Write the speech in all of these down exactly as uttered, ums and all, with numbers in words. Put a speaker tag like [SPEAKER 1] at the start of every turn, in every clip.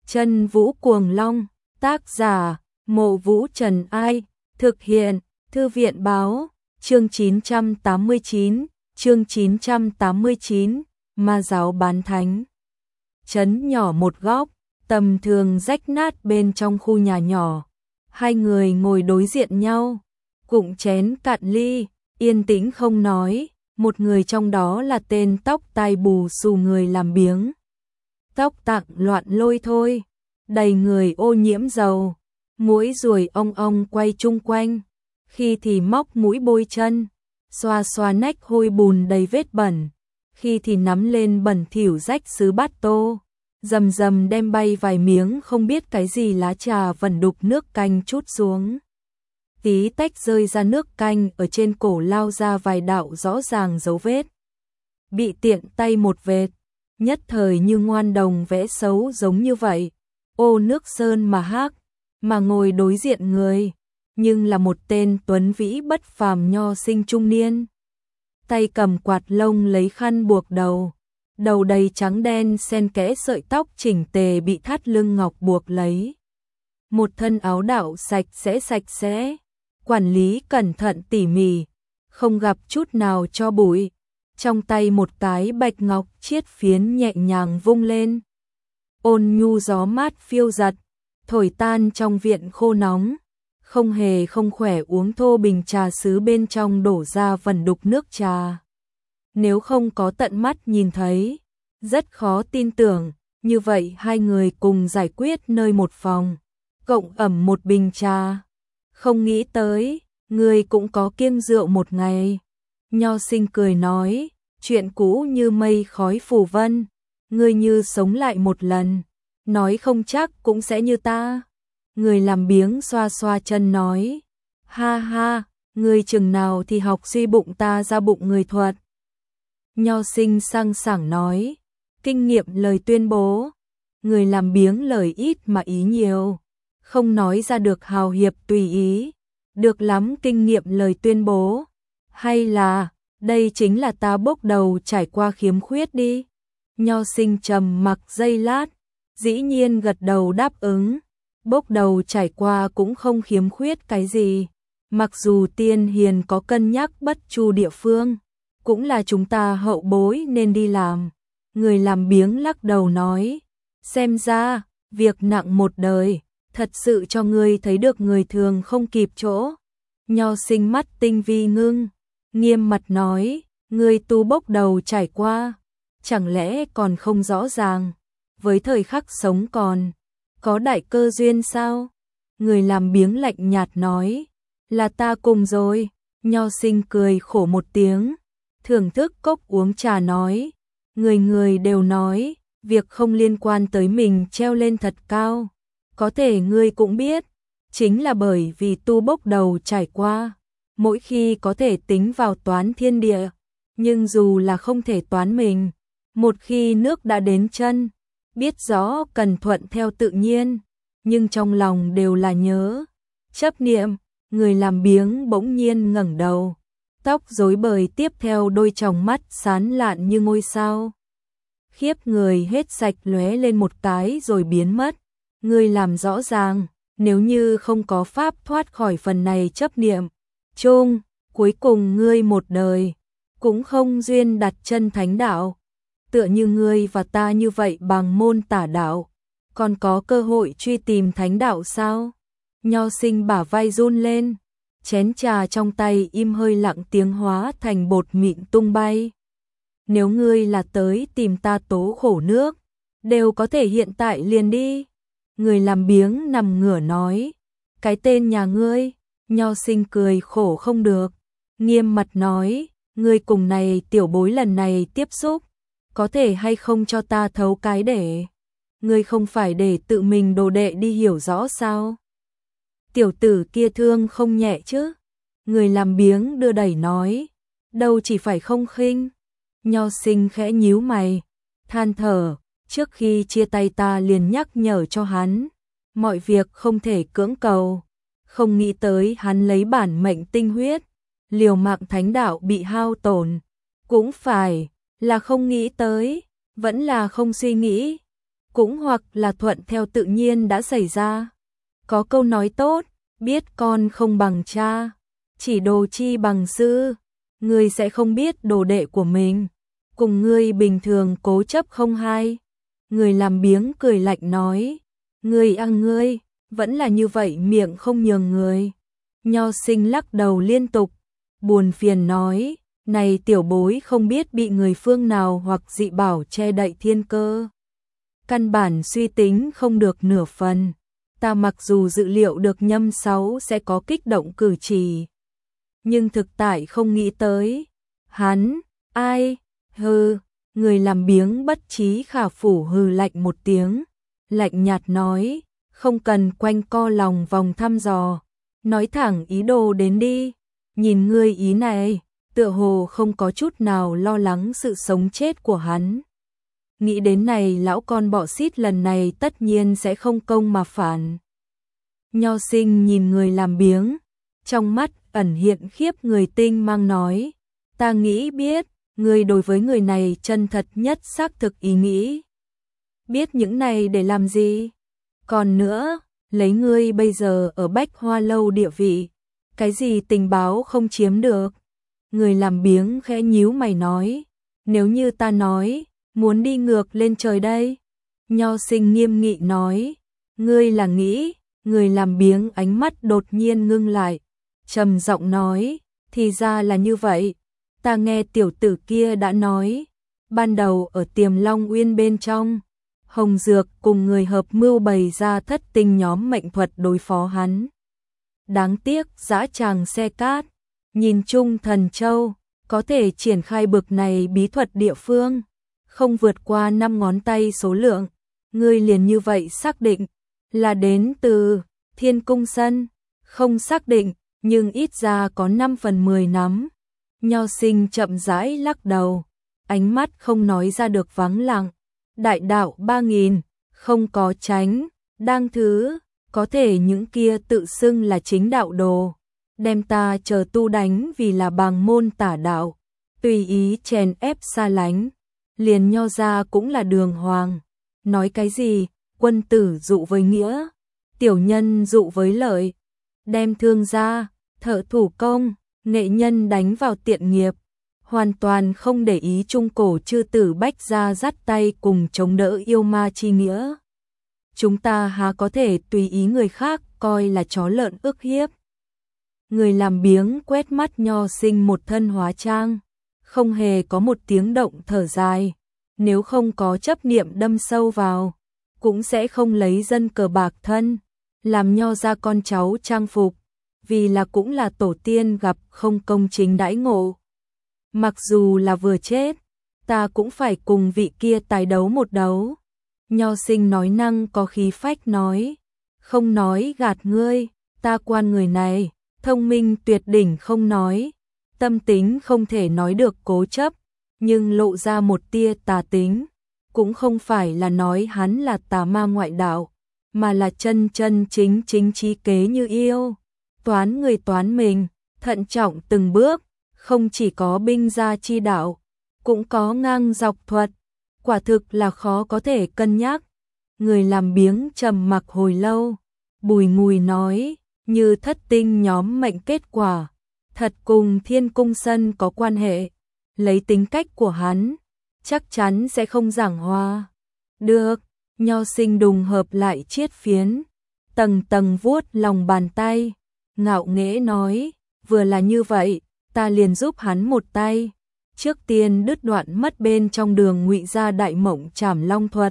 [SPEAKER 1] Chân Vũ Cuồng Long, tác giả, Mộ Vũ Trần Ai, thực hiện, Thư viện báo, chương chín trăm tám mươi chín, chương chín trăm tám mươi chín, Ma giáo bán thánh. Trấn nhỏ một góc, tầm thường rách nát bên trong khu nhà nhỏ. Hai người ngồi đối diện nhau, cụng chén cạn ly, yên tĩnh không nói. Một người trong đó là tên tóc tai bù xù người làm biếng. Tóc tạng loạn lôi thôi, đầy người ô nhiễm dầu, mũi ruồi ong ong quay chung quanh, khi thì móc mũi bôi chân, xoa xoa nách hôi bùn đầy vết bẩn, khi thì nắm lên bẩn thỉu rách sứ bát tô, rầm rầm đem bay vài miếng không biết cái gì lá trà vẩn đục nước canh chút xuống. Tí tách rơi ra nước canh, ở trên cổ lao ra vài đạo rõ ràng dấu vết. Bị tiện tay một vệt, nhất thời như ngoan đồng vẽ xấu giống như vậy. Ô nước sơn mà hắc, mà ngồi đối diện người, nhưng là một tên tuấn vĩ bất phàm nho sinh trung niên. Tay cầm quạt lông lấy khăn buộc đầu, đầu đầy trắng đen xen kẽ sợi tóc chỉnh tề bị thắt lưng ngọc buộc lấy. Một thân áo đạo sạch sẽ sạch sẽ, quản lý cẩn thận tỉ mỉ, không gặp chút nào cho bụi. Trong tay một cái bạch ngọc chiết phiến nhẹ nhàng vung lên. Ôn nhu gió mát phiêu giật, thổi tan trong viện khô nóng. Không hề không khỏe uống thô bình trà sứ bên trong đổ ra vẩn đục nước trà. Nếu không có tận mắt nhìn thấy, rất khó tin tưởng, như vậy hai người cùng giải quyết nơi một phòng, cộng ẩm một bình trà. Không nghĩ tới, người cũng có kiêng rượu một ngày. Nho sinh cười nói, chuyện cũ như mây khói phù vân, ngươi như sống lại một lần, nói không chắc cũng sẽ như ta. Người làm biếng xoa xoa chân nói, ha ha, ngươi chừng nào thì học suy bụng ta ra bụng người thuật. Nho sinh sang sảng nói, kinh nghiệm lời tuyên bố. Người làm biếng lời ít mà ý nhiều, không nói ra được hào hiệp tùy ý. Được lắm, kinh nghiệm lời tuyên bố, hay là đây chính là ta bốc đầu trải qua khiếm khuyết đi. Nho sinh trầm mặc giây lát, dĩ nhiên gật đầu đáp ứng. Bốc đầu trải qua cũng không khiếm khuyết cái gì, mặc dù tiên hiền có cân nhắc bất chu địa phương, cũng là chúng ta hậu bối nên đi làm. Người làm biếng lắc đầu nói, xem ra việc nặng một đời, thật sự cho ngươi thấy được người thường không kịp chỗ. Nho sinh mắt tinh vi ngưng, nghiêm mặt nói, ngươi tu bốc đầu trải qua, chẳng lẽ còn không rõ ràng, với thời khắc sống còn, có đại cơ duyên sao? Người làm biếng lạnh nhạt nói, là ta cùng rồi. Nho sinh cười khổ một tiếng, thưởng thức cốc uống trà nói, người người đều nói, việc không liên quan tới mình treo lên thật cao. Có thể ngươi cũng biết, chính là bởi vì tu bốc đầu trải qua, mỗi khi có thể tính vào toán thiên địa, nhưng dù là không thể toán mình, một khi nước đã đến chân, biết rõ cần thuận theo tự nhiên, nhưng trong lòng đều là nhớ, chấp niệm. Người làm biếng bỗng nhiên ngẩng đầu, tóc rối bời tiếp theo đôi tròng mắt sáng lạn như ngôi sao. Khiếp người hết sạch lóe lên một cái rồi biến mất. Ngươi làm rõ ràng, nếu như không có pháp thoát khỏi phần này chấp niệm chung, cuối cùng ngươi một đời cũng không duyên đặt chân thánh đạo. Tựa như ngươi và ta như vậy bằng môn tả đạo, còn có cơ hội truy tìm thánh đạo sao? Nho sinh bả vai run lên, chén trà trong tay im hơi lặng tiếng hóa thành bột mịn tung bay. Nếu ngươi là tới tìm ta tố khổ nước, đều có thể hiện tại liền đi. Người làm biếng nằm ngửa nói, cái tên nhà ngươi. Nho sinh cười khổ không được, nghiêm mặt nói, ngươi cùng này tiểu bối lần này tiếp xúc, có thể hay không cho ta thấu cái để. Ngươi không phải để tự mình đồ đệ đi hiểu rõ sao? Tiểu tử kia thương không nhẹ chứ? Người làm biếng đưa đẩy nói, đâu chỉ phải không khinh. Nho sinh khẽ nhíu mày, than thở, trước khi chia tay ta liền nhắc nhở cho hắn, mọi việc không thể cưỡng cầu. Không nghĩ tới hắn lấy bản mệnh tinh huyết, liều mạng thánh đạo bị hao tổn. Cũng phải là không nghĩ tới, vẫn là không suy nghĩ. cũng hoặc là thuận theo tự nhiên đã xảy ra. Có câu nói tốt, biết con không bằng cha, chỉ đồ chi bằng sư. Ngươi sẽ không biết đồ đệ của mình, cùng ngươi bình thường cố chấp không hai. Người làm biếng cười lạnh nói, ngươi à ngươi, vẫn là như vậy miệng không nhường người. Nho Sinh lắc đầu liên tục, buồn phiền nói, này tiểu bối không biết bị người phương nào hoặc dị bảo che đậy thiên cơ. Căn bản suy tính không được nửa phần, ta mặc dù dự liệu được Nhâm Sáu sẽ có kích động cử chỉ, nhưng thực tại không nghĩ tới. Hắn, ai, hừ, người làm biếng bất trí khả phủ hừ lạnh một tiếng, lạnh nhạt nói, không cần quanh co lòng vòng thăm dò, nói thẳng ý đồ đến đi, nhìn ngươi ý này, tựa hồ không có chút nào lo lắng sự sống chết của hắn. Nghĩ đến này lão con bọ xít lần này tất nhiên sẽ không công mà phản. Nho Sinh nhìn người làm biếng, trong mắt ẩn hiện khiếp người tinh mang nói, ta nghĩ biết, ngươi đối với người này chân thật nhất xác thực ý nghĩ. Biết những này để làm gì? Còn nữa, lấy ngươi bây giờ ở Bách Hoa Lâu địa vị, cái gì tình báo không chiếm được? Người làm biếng khẽ nhíu mày nói, nếu như ta nói, muốn đi ngược lên trời đây. Nho Sinh nghiêm nghị nói, ngươi là nghĩ, người làm biếng ánh mắt đột nhiên ngưng lại, trầm giọng nói, thì ra là như vậy, ta nghe tiểu tử kia đã nói, ban đầu ở Tiềm Long Uyên bên trong, Hồng Dược cùng người hợp mưu bày ra thất tinh nhóm mệnh thuật đối phó hắn. Đáng tiếc dã tràng xe cát, nhìn chung Thần Châu, có thể triển khai bực này bí thuật địa phương, không vượt qua năm ngón tay số lượng, ngươi liền như vậy xác định, là đến từ Thiên Cung Sân, không xác định, nhưng ít ra có năm phần mười nắm. Nho Sinh chậm rãi lắc đầu, ánh mắt không nói ra được vắng lặng, đại đạo ba nghìn, không có tránh, đang thứ, có thể những kia tự xưng là chính đạo đồ, đem ta chờ tu đánh vì là bàng môn tả đạo, tùy ý chèn ép xa lánh, liền Nho ra cũng là đường hoàng, nói cái gì, quân tử dụ với nghĩa, tiểu nhân dụ với lợi, đem thương gia, thợ thủ công, nghệ nhân đánh vào tiện nghiệp, hoàn toàn không để ý trung cổ chư tử Bách gia dắt tay cùng chống đỡ yêu ma chi nghĩa. Chúng ta há có thể tùy ý người khác coi là chó lợn ức hiếp. Người làm biếng quét mắt Nho Sinh một thân hóa trang, không hề có một tiếng động thở dài, nếu không có chấp niệm đâm sâu vào, cũng sẽ không lấy dân cờ bạc thân, làm Nho ra con cháu trang phục, vì là cũng là tổ tiên gặp không công chính đãi ngộ. Mặc dù là vừa chết, ta cũng phải cùng vị kia tài đấu một đấu. Nho Sinh nói năng có khí phách nói, không nói gạt ngươi, ta quan người này, thông minh tuyệt đỉnh không nói, tâm tính không thể nói được cố chấp, nhưng lộ ra một tia tà tính, cũng không phải là nói hắn là tà ma ngoại đạo, mà là chân chân chính chính trí kế như yêu, toán người toán mình, thận trọng từng bước, không chỉ có binh gia chi đạo, cũng có ngang dọc thuật, quả thực là khó có thể cân nhắc. Người làm biếng trầm mặc hồi lâu, bùi ngùi nói, như thất tinh nhóm mệnh kết quả, thật cùng Thiên Cung Sân có quan hệ, lấy tính cách của hắn, chắc chắn sẽ không giảng hòa. Được, Nho Sinh đùng hợp lại chiết phiến, tầng tầng vuốt lòng bàn tay, ngạo nghễ nói, vừa là như vậy, ta liền giúp hắn một tay, trước tiên đứt đoạn mất bên trong đường ngụy gia đại mộng trảm long thuật.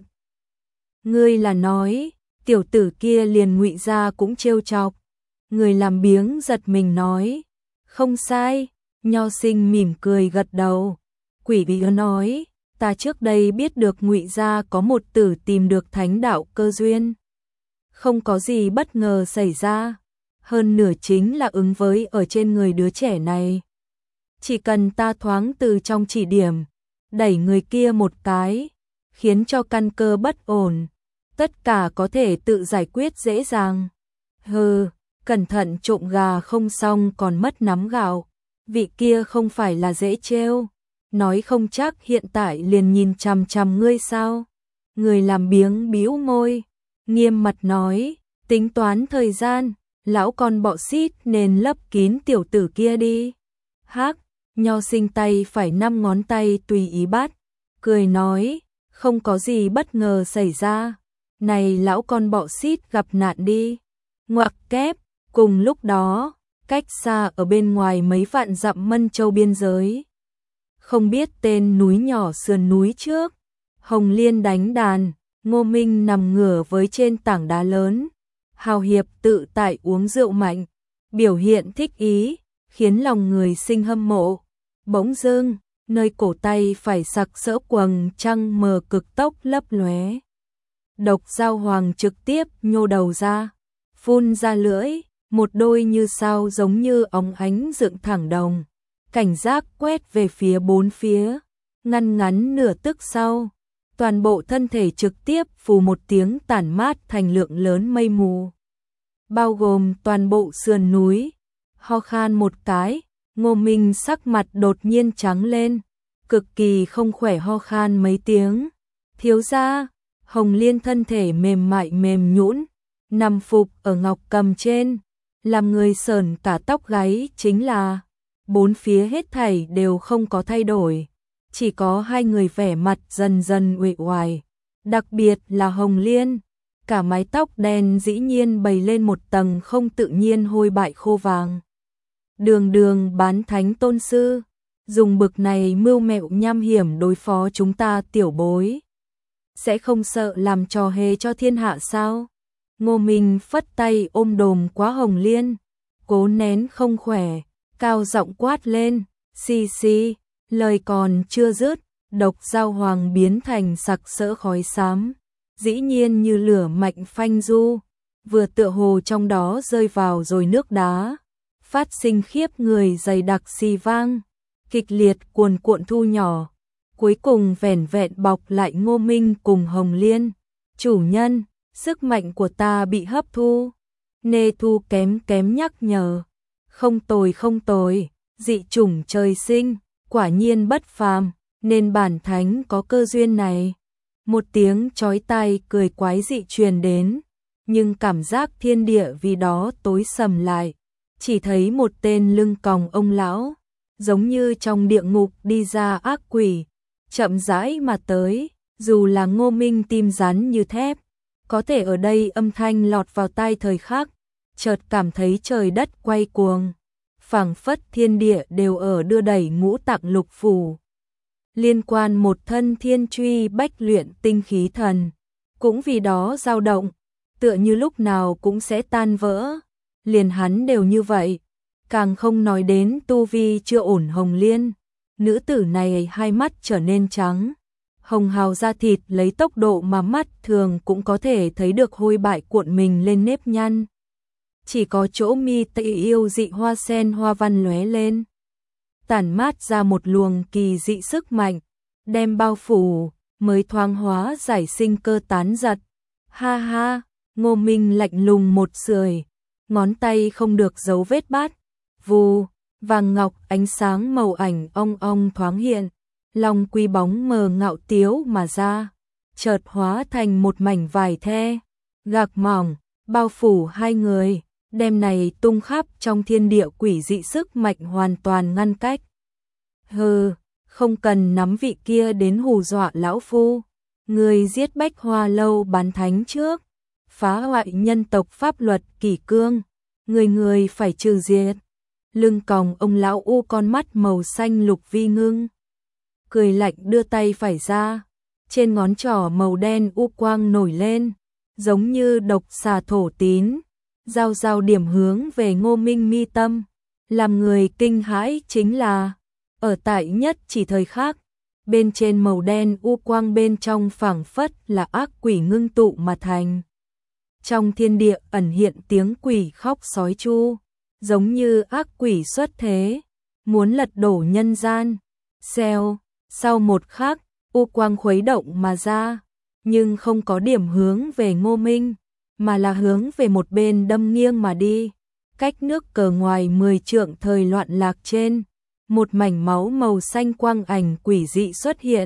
[SPEAKER 1] Ngươi là nói, tiểu tử kia liền ngụy gia cũng trêu chọc. Người làm biếng giật mình nói, không sai. Nho Sinh mỉm cười gật đầu, quỷ bí nói, ta trước đây biết được ngụy gia có một tử tìm được thánh đạo cơ duyên, không có gì bất ngờ xảy ra, hơn nửa chính là ứng với ở trên người đứa trẻ này. Chỉ cần ta thoáng từ trong chỉ điểm, đẩy người kia một cái, khiến cho căn cơ bất ổn, tất cả có thể tự giải quyết dễ dàng. Hừ, cẩn thận trộm gà không xong còn mất nắm gạo, vị kia không phải là dễ trêu, nói không chắc hiện tại liền nhìn chằm chằm ngươi sao. Người làm biếng bĩu môi, nghiêm mặt nói, tính toán thời gian, lão con bọ xít nên lấp kín tiểu tử kia đi. Hắc, Nho Sinh tay phải năm ngón tay tùy ý bắt, cười nói, không có gì bất ngờ xảy ra. Này lão con bọ xít gặp nạn đi. Ngoặc kép, cùng lúc đó, cách xa ở bên ngoài mấy vạn dặm Mân Châu biên giới. Không biết tên núi nhỏ sườn núi trước, Hồng Liên đánh đàn, Ngô Minh nằm ngửa với trên tảng đá lớn. Hào hiệp tự tại uống rượu mạnh, biểu hiện thích ý, khiến lòng người sinh hâm mộ. Bỗng dưng, nơi cổ tay phải sặc sỡ quầng trăng mờ cực tốc lấp lóe. Độc Dao Hoàng trực tiếp nhô đầu ra, phun ra lưỡi, một đôi như sao giống như óng ánh dựng thẳng đồng, cảnh giác quét về phía bốn phía, ngăn ngắn nửa tức sau, toàn bộ thân thể trực tiếp phù một tiếng tản mát thành lượng lớn mây mù, bao gồm toàn bộ sườn núi. Ho khan một cái, Ngô Minh sắc mặt đột nhiên trắng lên, cực kỳ không khỏe, ho khan mấy tiếng. Thiếu gia, Hồng Liên thân thể mềm mại mềm nhũn, nằm phục ở ngọc cầm trên, làm người sởn cả tóc gáy. Chính là bốn phía hết thảy đều không có thay đổi, chỉ có hai người vẻ mặt dần dần uể oải, đặc biệt là Hồng Liên, cả mái tóc đen dĩ nhiên bày lên một tầng không tự nhiên hôi bại khô vàng. Đường đường bán thánh tôn sư, dùng bực này mưu mẹo nham hiểm đối phó chúng ta tiểu bối, sẽ không sợ làm trò hề cho thiên hạ sao? Ngô Minh phất tay ôm đồm quá Hồng Liên, cố nén không khỏe, cao giọng quát lên, xì xì, lời còn chưa dứt, Độc Dao Hoàng biến thành sặc sỡ khói xám, dĩ nhiên như lửa mạnh phanh du, vừa tựa hồ trong đó rơi vào rồi nước đá, phát sinh khiếp người dày đặc xì vang, kịch liệt cuồn cuộn thu nhỏ, cuối cùng vẻn vẹn bọc lại Ngô Minh cùng Hồng Liên. Chủ nhân, sức mạnh của ta bị hấp thu. Nê Thu kém kém nhắc nhở. Không tồi không tồi, dị chủng trời sinh, quả nhiên bất phàm, nên bản thánh có cơ duyên này. Một tiếng chói tai cười quái dị truyền đến, nhưng cảm giác thiên địa vì đó tối sầm lại, chỉ thấy một tên lưng còng ông lão, giống như trong địa ngục đi ra ác quỷ, chậm rãi mà tới. Dù là Ngô Minh tim rắn như thép, có thể ở đây âm thanh lọt vào tai thời khắc, chợt cảm thấy trời đất quay cuồng, phảng phất thiên địa đều ở đưa đẩy ngũ tạng lục phủ. Liên quan một thân thiên truy bách luyện tinh khí thần, cũng vì đó dao động, tựa như lúc nào cũng sẽ tan vỡ. Liền hắn đều như vậy, càng không nói đến tu vi chưa ổn Hồng Liên. Nữ tử này hai mắt trở nên trắng, hồng hào da thịt lấy tốc độ mà mắt thường cũng có thể thấy được hôi bại cuộn mình lên nếp nhăn. Chỉ có chỗ mi tây yêu dị hoa sen hoa văn lóe lên, tản mát ra một luồng kỳ dị sức mạnh, đem bao phủ, mới thoáng hóa giải sinh cơ tán giật. Ha ha, Ngô Minh lạnh lùng một sưởi, ngón tay không được giấu vết bát, vù, vàng ngọc ánh sáng màu ảnh ong ong thoáng hiện, long quy bóng mờ ngạo tiếu mà ra, chợt hóa thành một mảnh vải the, gạc mỏng, bao phủ hai người, đem này tung khắp trong thiên địa quỷ dị sức mạnh hoàn toàn ngăn cách. Hừ, không cần nắm vị kia đến hù dọa lão phu, người giết Bách Hoa Lâu bán thánh trước, phá hoại nhân tộc pháp luật kỷ cương, người người phải trừ diệt. Lưng còng ông lão u con mắt màu xanh lục vi ngưng, cười lạnh đưa tay phải ra, trên ngón trỏ màu đen u quang nổi lên, giống như độc xà thổ tín, giao giao điểm hướng về Ngô Minh mi tâm. Làm người kinh hãi chính là, ở tại nhất chỉ thời khắc, bên trên màu đen u quang bên trong phảng phất là ác quỷ ngưng tụ mà thành. Trong thiên địa ẩn hiện tiếng quỷ khóc sói chu, giống như ác quỷ xuất thế, muốn lật đổ nhân gian. Xèo, sau một khắc, u quang khuấy động mà ra, nhưng không có điểm hướng về Ngô Minh, mà là hướng về một bên đâm nghiêng mà đi. Cách nước cờ ngoài mười trượng thời loạn lạc trên, một mảnh máu màu xanh quang ảnh quỷ dị xuất hiện,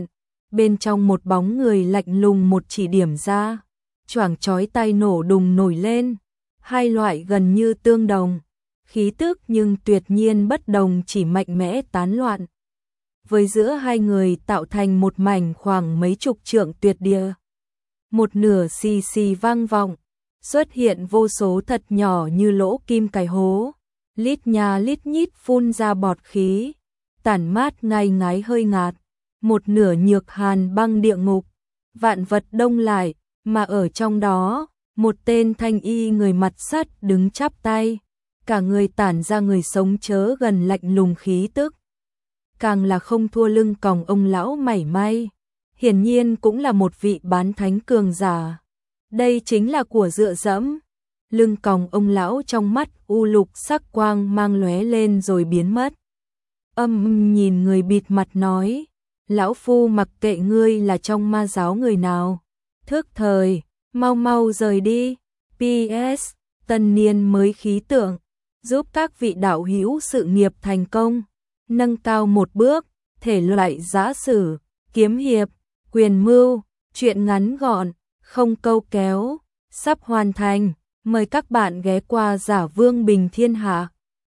[SPEAKER 1] bên trong một bóng người lạnh lùng một chỉ điểm ra, choảng chói tai nổ đùng nổi lên, hai loại gần như tương đồng, khí tức nhưng tuyệt nhiên bất đồng chỉ mạnh mẽ tán loạn. Với giữa hai người tạo thành một mảnh khoảng mấy chục trượng tuyệt địa. Một nửa xì xì vang vọng, xuất hiện vô số thật nhỏ như lỗ kim cài hố, lít nha lít nhít phun ra bọt khí, tản mát ngay ngái hơi ngạt, một nửa nhược hàn băng địa ngục, vạn vật đông lại, mà ở trong đó, một tên thanh y người mặt sắt đứng chắp tay, cả người tản ra người sống chớ gần lạnh lùng khí tức. Càng là không thua lưng còng ông lão mảy may, hiển nhiên cũng là một vị bán thánh cường giả. Đây chính là của dựa dẫm. Lưng còng ông lão trong mắt u lục sắc quang mang lóe lên rồi biến mất. Âm nhìn người bịt mặt nói, lão phu mặc kệ ngươi là trong ma giáo người nào, thức thời, mau mau rời đi. pê ét Tân niên mới khí tượng, giúp các vị đạo hữu sự nghiệp thành công, nâng cao một bước, thể loại giã sử, kiếm hiệp, quyền mưu, truyện ngắn gọn, không câu kéo, sắp hoàn thành, mời các bạn ghé qua Giả Vương Bình Thiên Hạ.